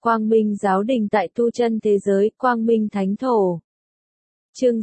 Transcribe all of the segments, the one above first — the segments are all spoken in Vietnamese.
Quang Minh Giáo Đình tại tu chân thế giới, Quang Minh Thánh Thổ. Chương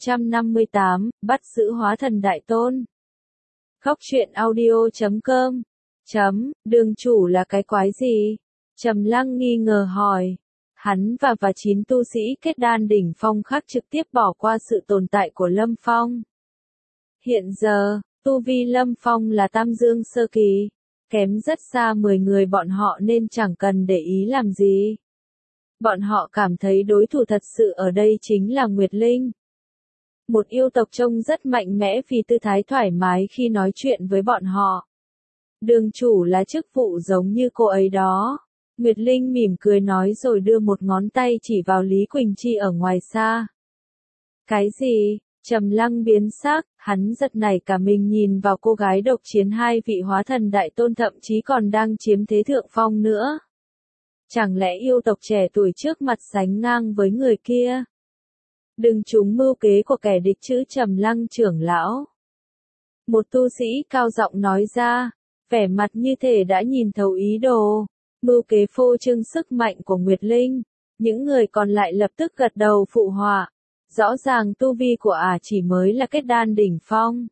658, bắt giữ hóa thần đại tôn. Góc truyện audio.com. Đường chủ là cái quái gì? Trầm Lăng nghi ngờ hỏi. Hắn và 9 tu sĩ kết đan đỉnh phong khác trực tiếp bỏ qua sự tồn tại của Lâm Phong. Hiện giờ, tu vi Lâm Phong là Tam Dương sơ kỳ, kém rất xa 10 người bọn họ nên chẳng cần để ý làm gì. Bọn họ cảm thấy đối thủ thật sự ở đây chính là Nguyệt Linh. Một yêu tộc trông rất mạnh mẽ vì tư thái thoải mái khi nói chuyện với bọn họ. Đường chủ là chức vụ giống như cô ấy đó. Nguyệt Linh mỉm cười nói rồi đưa một ngón tay chỉ vào Lý Quỳnh Chi ở ngoài xa. Cái gì? Trầm Lăng biến sắc, hắn giật nảy cả mình nhìn vào cô gái độc chiến 2 vị hóa thần đại tôn thậm chí còn đang chiếm thế thượng phong nữa. Chẳng lẽ yêu tộc trẻ tuổi trước mặt sánh ngang với người kia? Đừng trúng mưu kế của kẻ địch chứ Trầm Lăng trưởng lão. Một tu sĩ cao giọng nói ra, vẻ mặt như thể đã nhìn thấu ý đồ, mưu kế phô trương sức mạnh của Nguyệt Linh. Những người còn lại lập tức gật đầu phụ họa. Rõ ràng tu vi của chỉ mới là kết đan đỉnh phong.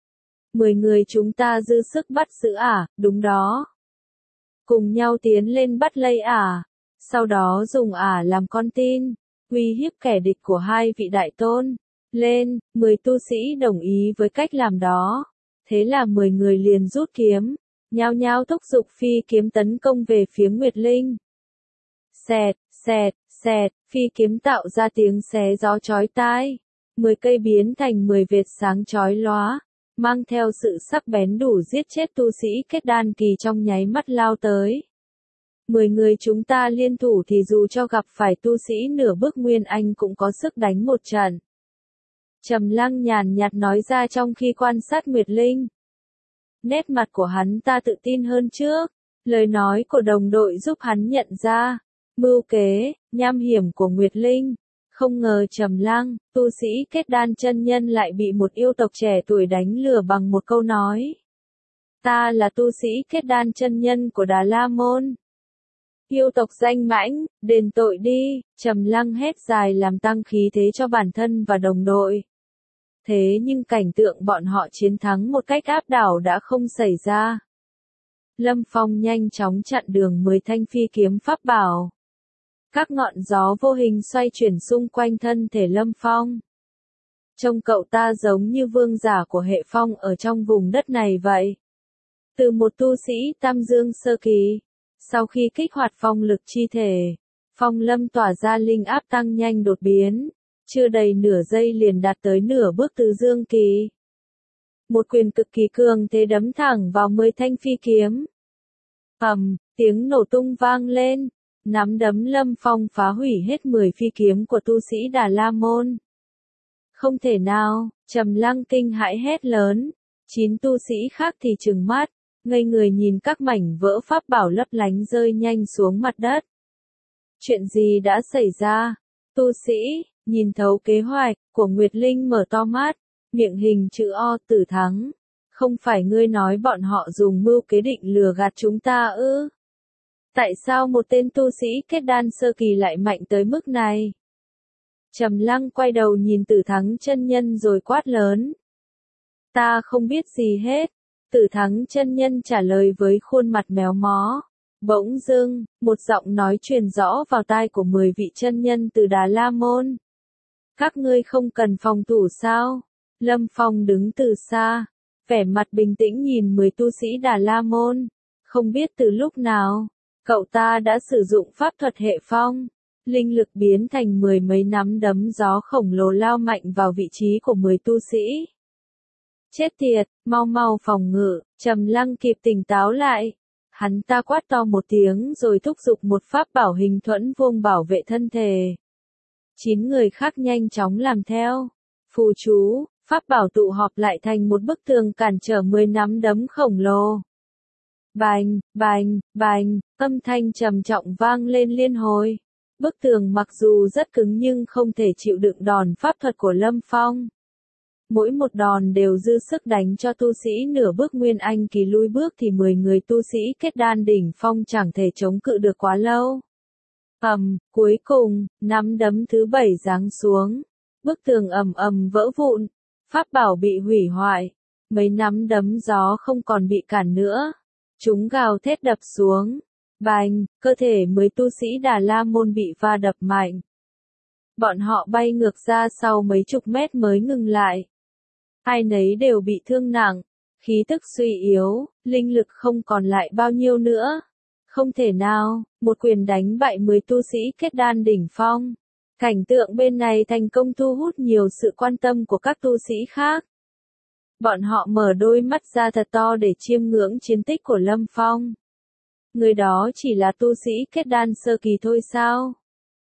10 người chúng ta dư sức bắt giữ đúng đó. Cùng nhau tiến lên bắt lấy sau đó dùng làm con tin, uy hiếp kẻ địch của 2 vị đại tôn. Lên, 10 tu sĩ đồng ý với cách làm đó. Thế là 10 người liền rút kiếm, nhao nhao thúc giục phi kiếm tấn công về phía Nguyệt Linh. Xẹt, xẹt, xẹt, phi kiếm tạo ra tiếng xé gió chói tai. 10 cây biến thành 10 vệt sáng chói lóa, mang theo sự sắc bén đủ giết chết tu sĩ kết đan kỳ trong nháy mắt lao tới. 10 người chúng ta liên thủ thì dù cho gặp phải tu sĩ nửa bước Nguyên Anh cũng có sức đánh một trận. Trầm Lăng nhàn nhạt nói ra trong khi quan sát Nguyệt Linh. Nét mặt của hắn ta tự tin hơn trước, lời nói của đồng đội giúp hắn nhận ra mưu kế, nham hiểm của Nguyệt Linh. Không ngờ Trầm Lăng, tu sĩ kết đan chân nhân lại bị một yêu tộc trẻ tuổi đánh lừa bằng một câu nói. Ta là tu sĩ kết đan chân nhân của Đà La Môn. Yêu tộc danh mãnh, đền tội đi, Trầm Lăng hét dài làm tăng khí thế cho bản thân và đồng đội. Thế nhưng cảnh tượng bọn họ chiến thắng một cách áp đảo đã không xảy ra. Lâm Phong nhanh chóng chặn đường 10 thanh phi kiếm pháp bảo. Các ngọn gió vô hình xoay chuyển xung quanh thân thể Lâm Phong. Trông cậu ta giống như vương giả của hệ phong ở trong vùng đất này vậy. Từ một tu sĩ Tam Dương sơ kỳ, sau khi kích hoạt phong lực chi thể, phong lâm tỏa ra linh áp tăng nhanh đột biến, chưa đầy nửa giây liền đạt tới nửa bước Từ Dương kỳ. Một quyền cực kỳ cường thế đấm thẳng vào 10 thanh phi kiếm. Tiếng nổ tung vang lên. Nắm đấm Lâm Phong phá hủy hết 10 phi kiếm của tu sĩ Đà La Môn. Không thể nào, Trầm Lăng kinh hãi hét lớn. 9 tu sĩ khác thì trừng mắt, ngây người nhìn các mảnh vỡ pháp bảo lấp lánh rơi nhanh xuống mặt đất. Chuyện gì đã xảy ra? Tu sĩ, nhìn thấu kế hoạch của Nguyệt Linh mở to mắt, miệng hình chữ O. Tử Thắng. Không phải ngươi nói bọn họ dùng mưu kế định lừa gạt chúng ta ư? Tại sao một tên tu sĩ kết đan sơ kỳ lại mạnh tới mức này? Trầm Lăng quay đầu nhìn Tử Thắng chân nhân rồi quát lớn. Ta không biết gì hết. Tử Thắng chân nhân trả lời với khuôn mặt méo mó. Bỗng dưng, một giọng nói truyền rõ vào tai của 10 vị chân nhân từ Đà La Môn. Các ngươi không cần phòng thủ sao? Lâm Phong đứng từ xa, vẻ mặt bình tĩnh nhìn 10 tu sĩ Đà La Môn. Không biết từ lúc nào, cậu ta đã sử dụng pháp thuật hệ phong, linh lực biến thành 10 mấy nắm đấm gió khổng lồ lao mạnh vào vị trí của 10 tu sĩ. Chết tiệt, mau mau phòng ngự, Trầm Lăng kịp tỉnh táo lại. Hắn ta quát to một tiếng rồi thúc giục một pháp bảo hình thuẫn vuông bảo vệ thân thể. 9 người khác nhanh chóng làm theo. Phù chú, pháp bảo tụ họp lại thành một bức tường cản trở 10 nắm đấm khổng lồ. Bành, bành, bành, âm thanh trầm trọng vang lên liên hồi. Bức tường mặc dù rất cứng nhưng không thể chịu đựng đòn pháp thuật của Lâm Phong. Mỗi một đòn đều dư sức đánh cho tu sĩ nửa bước Nguyên Anh kỳ lui bước thì 10 người tu sĩ kết đan đỉnh phong chẳng thể chống cự được quá lâu. Cuối cùng, nắm đấm thứ 7 giáng xuống. Bức tường ầm ầm vỡ vụn. Pháp bảo bị hủy hoại. Mấy nắm đấm gió không còn bị cản nữa. Chúng gào thét đập xuống. Bành, cơ thể 10 tu sĩ Đà La Môn bị va đập mạnh. Bọn họ bay ngược ra sau mấy chục mét mới ngừng lại. Ai nấy đều bị thương nặng, khí tức suy yếu, linh lực không còn lại bao nhiêu nữa. Không thể nào, một quyền đánh bại 10 tu sĩ kết đan đỉnh phong. Cảnh tượng bên này thành công thu hút nhiều sự quan tâm của các tu sĩ khác. Bọn họ mở đôi mắt ra thật to để chiêm ngưỡng chiến tích của Lâm Phong. Người đó chỉ là tu sĩ kết đan sơ kỳ thôi sao?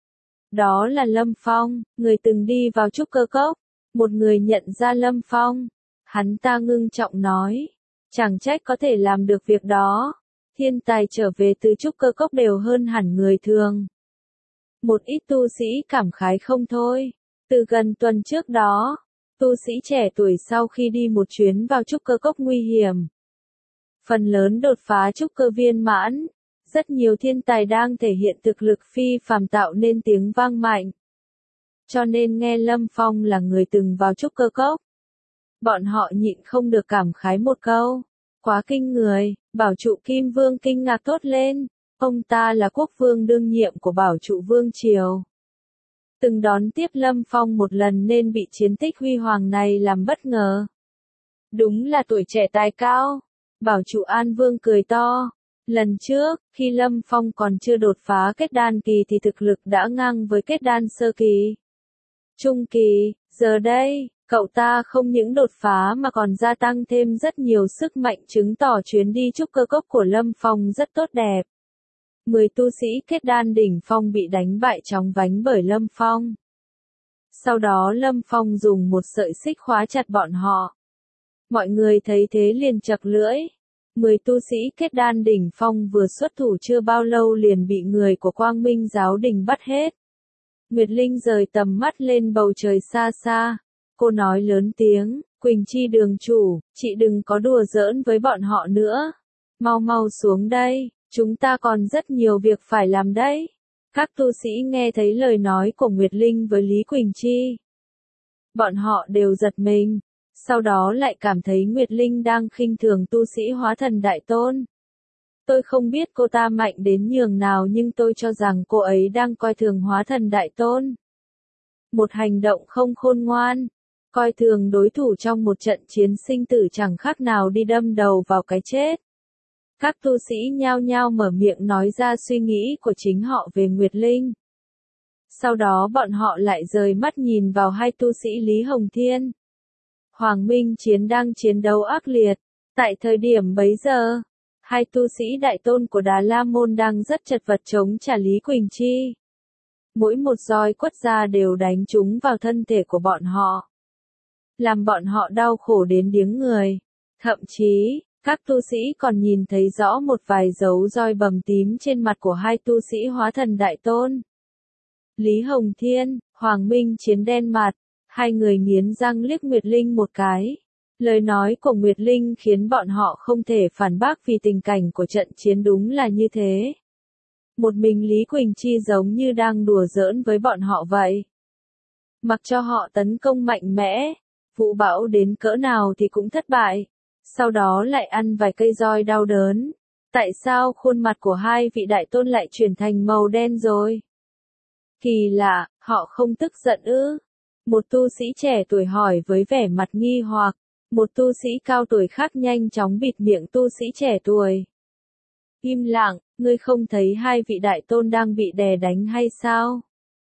Đó là Lâm Phong, người từng đi vào trúc cơ cốc. Một người nhận ra Lâm Phong. Hắn ta ngưng trọng nói. Chẳng trách có thể làm được việc đó. Thiên tài trở về từ trúc cơ cốc đều hơn hẳn người thường. Một ít tu sĩ cảm khái không thôi. Từ gần tuần trước đó, tu sĩ trẻ tuổi sau khi đi một chuyến vào trúc cơ cốc nguy hiểm. Phần lớn đột phá trúc cơ viên mãn. Rất nhiều thiên tài đang thể hiện thực lực phi phàm tạo nên tiếng vang mạnh. Cho nên nghe Lâm Phong là người từng vào trúc cơ cốc. Bọn họ nhịn không được cảm khái một câu. Quá kinh người, Bảo Trụ Kim Vương kinh ngạc thốt lên. Ông ta là quốc vương đương nhiệm của Bảo Trụ Vương Triều. Từng đón tiếp Lâm Phong một lần nên bị chiến tích huy hoàng này làm bất ngờ. Đúng là tuổi trẻ tài cao. Bảo Trụ An Vương cười to. Lần trước, khi Lâm Phong còn chưa đột phá kết đan kỳ thì thực lực đã ngang với kết đan sơ kỳ. Trung kỳ, giờ đây, cậu ta không những đột phá mà còn gia tăng thêm rất nhiều sức mạnh chứng tỏ chuyến đi trúc cơ cốc của Lâm Phong rất tốt đẹp. 10 tu sĩ kết đan đỉnh phong bị đánh bại chóng vánh bởi Lâm Phong. Sau đó Lâm Phong dùng một sợi xích khóa chặt bọn họ. Mọi người thấy thế liền chật lưỡi. 10 tu sĩ kết đan đỉnh phong vừa xuất thủ chưa bao lâu liền bị người của Quang Minh giáo đình bắt hết. Nguyệt Linh rời tầm mắt lên bầu trời xa xa. Cô nói lớn tiếng, Quỳnh Chi đường chủ, chị đừng có đùa giỡn với bọn họ nữa. Mau mau xuống đây, chúng ta còn rất nhiều việc phải làm đấy. Các tu sĩ nghe thấy lời nói của Nguyệt Linh với Lý Quỳnh Chi. Bọn họ đều giật mình. Sau đó lại cảm thấy Nguyệt Linh đang khinh thường tu sĩ hóa thần đại tôn. Tôi không biết cô ta mạnh đến nhường nào nhưng tôi cho rằng cô ấy đang coi thường hóa thần đại tôn. Một hành động không khôn ngoan. Coi thường đối thủ trong một trận chiến sinh tử chẳng khác nào đi đâm đầu vào cái chết. Các tu sĩ nhao nhao mở miệng nói ra suy nghĩ của chính họ về Nguyệt Linh. Sau đó bọn họ lại rời mắt nhìn vào hai tu sĩ Lý Hồng Thiên. Hoàng Minh Chiến đang chiến đấu ác liệt. Tại thời điểm bấy giờ, hai tu sĩ đại tôn của Đà La Môn đang rất chật vật chống trả Lý Quỳnh Chi. Mỗi một roi quất ra đều đánh trúng vào thân thể của bọn họ. Làm bọn họ đau khổ đến điếng người. Thậm chí, các tu sĩ còn nhìn thấy rõ một vài dấu roi bầm tím trên mặt của hai tu sĩ hóa thần đại tôn. Lý Hồng Thiên, Hoàng Minh Chiến đen mặt. Hai người nghiến răng liếc Nguyệt Linh một cái. Lời nói của Nguyệt Linh khiến bọn họ không thể phản bác vì tình cảnh của trận chiến đúng là như thế. Một mình Lý Quỳnh Chi giống như đang đùa giỡn với bọn họ vậy. Mặc cho họ tấn công mạnh mẽ, vũ bão đến cỡ nào thì cũng thất bại. Sau đó lại ăn vài cây roi đau đớn. Tại sao khuôn mặt của hai vị đại tôn lại chuyển thành màu đen rồi? Kỳ lạ, họ không tức giận ư? Một tu sĩ trẻ tuổi hỏi với vẻ mặt nghi hoặc. Một tu sĩ cao tuổi khác nhanh chóng bịt miệng tu sĩ trẻ tuổi. Im lặng, ngươi không thấy hai vị đại tôn đang bị đè đánh hay sao?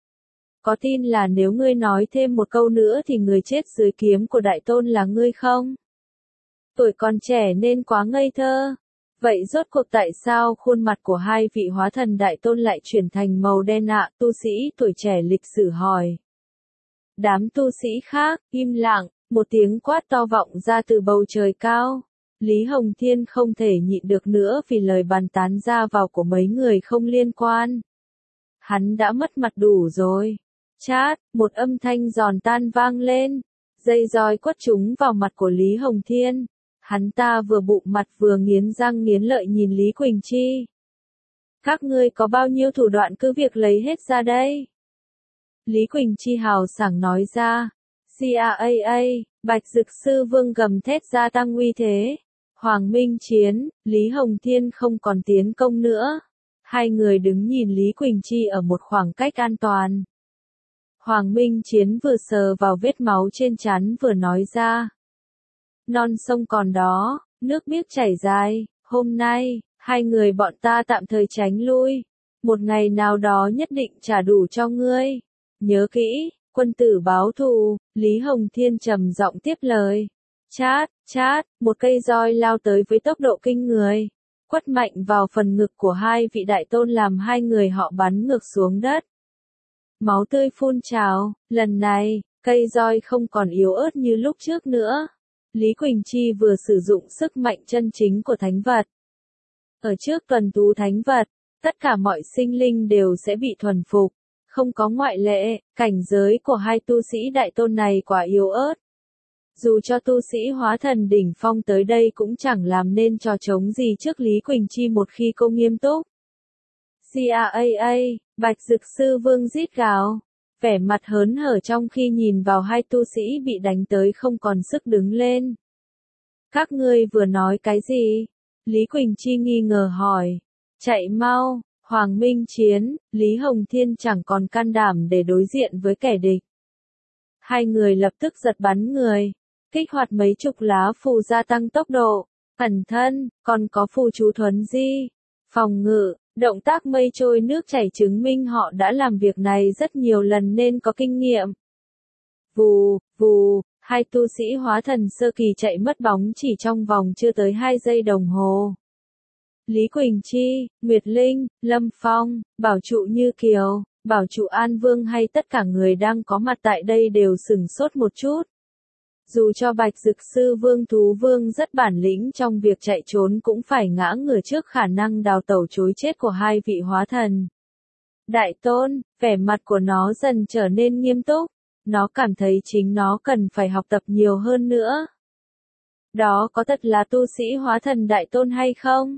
Có tin là nếu ngươi nói thêm một câu nữa thì người chết dưới kiếm của đại tôn là ngươi không? Tuổi còn trẻ nên quá ngây thơ. Vậy rốt cuộc tại sao khuôn mặt của hai vị hóa thần đại tôn lại chuyển thành màu đen ạ? Tu sĩ tuổi trẻ lịch sử hỏi. Đám tu sĩ khác, im lặng, một tiếng quát to vọng ra từ bầu trời cao. Lý Hồng Thiên không thể nhịn được nữa vì lời bàn tán ra vào của mấy người không liên quan. Hắn đã mất mặt đủ rồi. Chát, một âm thanh giòn tan vang lên. Dây roi quất trúng vào mặt của Lý Hồng Thiên. Hắn ta vừa bụng mặt vừa nghiến răng nghiến lợi nhìn Lý Quỳnh Chi. Các ngươi có bao nhiêu thủ đoạn cứ việc lấy hết ra đây. Lý Quỳnh Chi hào sảng nói ra. CAAA, Bạch Dực Sư Vương gầm thét gia tăng uy thế. Hoàng Minh Chiến, Lý Hồng Thiên không còn tiến công nữa. Hai người đứng nhìn Lý Quỳnh Chi ở một khoảng cách an toàn. Hoàng Minh Chiến vừa sờ vào vết máu trên trán vừa nói ra. Non sông còn đó, nước biếc chảy dài, hôm nay, hai người bọn ta tạm thời tránh lui. Một ngày nào đó nhất định trả đủ cho ngươi. Nhớ kỹ, quân tử báo thù, Lý Hồng Thiên trầm giọng tiếp lời. Chát, chát, một cây roi lao tới với tốc độ kinh người. Quất mạnh vào phần ngực của hai vị đại tôn làm hai người họ bắn ngược xuống đất. Máu tươi phun trào, lần này, cây roi không còn yếu ớt như lúc trước nữa. Lý Quỳnh Chi vừa sử dụng sức mạnh chân chính của thánh vật. Ở trước tuần tú thánh vật, tất cả mọi sinh linh đều sẽ bị thuần phục. Không có ngoại lệ, cảnh giới của hai tu sĩ đại tôn này quả yếu ớt. Dù cho tu sĩ hóa thần đỉnh phong tới đây cũng chẳng làm nên trò trống gì trước Lý Quỳnh Chi một khi cô nghiêm túc. CAAA, Bạch Dực Sư Vương rít gào, vẻ mặt hớn hở trong khi nhìn vào hai tu sĩ bị đánh tới không còn sức đứng lên. Các ngươi vừa nói cái gì? Lý Quỳnh Chi nghi ngờ hỏi. Chạy mau, Hoàng Minh Chiến, Lý Hồng Thiên chẳng còn can đảm để đối diện với kẻ địch. Hai người lập tức giật bắn người, kích hoạt mấy chục lá phù gia tăng tốc độ, cẩn thân, còn có phù chú thuấn di, phòng ngự, động tác mây trôi nước chảy chứng minh họ đã làm việc này rất nhiều lần nên có kinh nghiệm. Vù, vù, hai tu sĩ hóa thần sơ kỳ chạy mất bóng chỉ trong vòng chưa tới 2 giây đồng hồ. Lý Quỳnh Chi, Nguyệt Linh, Lâm Phong, Bảo Trụ Như Kiều, Bảo Trụ An Vương hay tất cả người đang có mặt tại đây đều sửng sốt một chút. Dù cho Bạch Dực Sư Vương Thú Vương rất bản lĩnh trong việc chạy trốn cũng phải ngã ngửa trước khả năng đào tẩu chối chết của hai vị hóa thần. Đại Tôn, vẻ mặt của nó dần trở nên nghiêm túc, nó cảm thấy chính nó cần phải học tập nhiều hơn nữa. Đó có thật là tu sĩ hóa thần Đại Tôn hay không?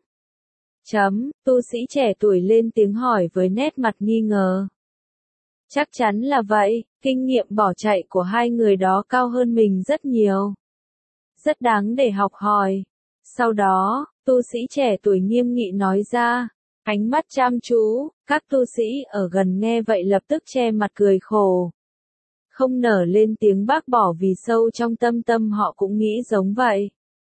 Tu sĩ trẻ tuổi lên tiếng hỏi với nét mặt nghi ngờ. Chắc chắn là vậy, kinh nghiệm bỏ chạy của hai người đó cao hơn mình rất nhiều. Rất đáng để học hỏi. Sau đó, tu sĩ trẻ tuổi nghiêm nghị nói ra, ánh mắt chăm chú, các tu sĩ ở gần nghe vậy lập tức che mặt cười khổ. Không nở lên tiếng bác bỏ vì sâu trong tâm tâm họ cũng nghĩ giống vậy.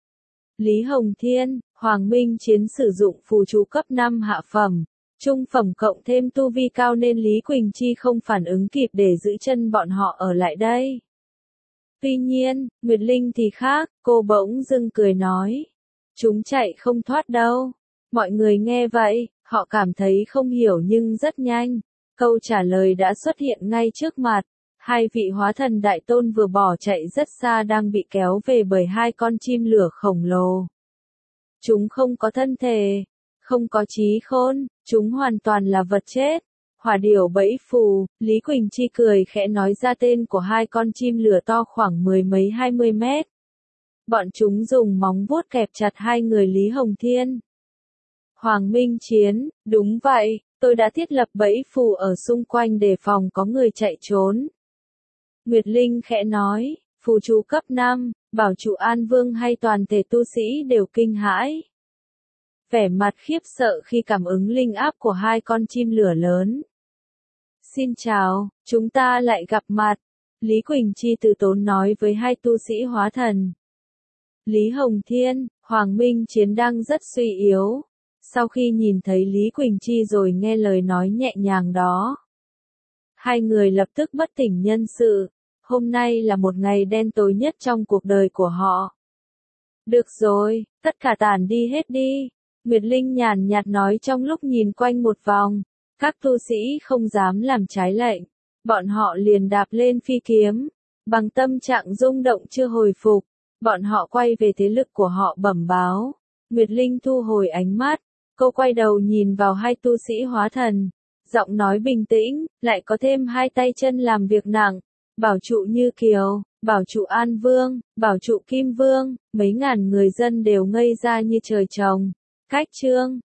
Lý Hồng Thiên, Hoàng Minh Chiến sử dụng phù chú cấp 5 hạ phẩm, trung phẩm cộng thêm tu vi cao nên Lý Quỳnh Chi không phản ứng kịp để giữ chân bọn họ ở lại đây. Tuy nhiên, Nguyệt Linh thì khác, cô bỗng dưng cười nói. Chúng chạy không thoát đâu. Mọi người nghe vậy, họ cảm thấy không hiểu nhưng rất nhanh. Câu trả lời đã xuất hiện ngay trước mặt. Hai vị hóa thần đại tôn vừa bỏ chạy rất xa đang bị kéo về bởi hai con chim lửa khổng lồ. Chúng không có thân thể, không có trí khôn, chúng hoàn toàn là vật chết. Hỏa điểu bẫy phù, Lý Quỳnh Chi cười khẽ nói ra tên của hai con chim lửa to khoảng 10 mấy 20 mét. Bọn chúng dùng móng vuốt kẹp chặt hai người Lý Hồng Thiên. Hoàng Minh Chiến, đúng vậy, tôi đã thiết lập bẫy phù ở xung quanh để phòng có người chạy trốn. Nguyệt Linh khẽ nói, phù chú cấp 5, Bảo Trụ An Vương hay toàn thể tu sĩ đều kinh hãi. Vẻ mặt khiếp sợ khi cảm ứng linh áp của hai con chim lửa lớn. Xin chào, chúng ta lại gặp mặt. Lý Quỳnh Chi từ tốn nói với hai tu sĩ hóa thần. Lý Hồng Thiên, Hoàng Minh Chiến đang rất suy yếu. Sau khi nhìn thấy Lý Quỳnh Chi rồi nghe lời nói nhẹ nhàng đó. Hai người lập tức bất tỉnh nhân sự. Hôm nay là một ngày đen tối nhất trong cuộc đời của họ. Được rồi, tất cả tản đi hết đi. Nguyệt Linh nhàn nhạt nói trong lúc nhìn quanh một vòng. Các tu sĩ không dám làm trái lệnh. Bọn họ liền đạp lên phi kiếm. Bằng tâm trạng rung động chưa hồi phục. Bọn họ quay về thế lực của họ bẩm báo. Nguyệt Linh thu hồi ánh mắt. Cô quay đầu nhìn vào hai tu sĩ hóa thần. Giọng nói bình tĩnh, lại có thêm hai tay chân làm việc nặng. Bảo Trụ Như Kiều, Bảo Trụ An Vương, Bảo Trụ Kim Vương, mấy ngàn người dân đều ngây ra như trời trồng. Cách chương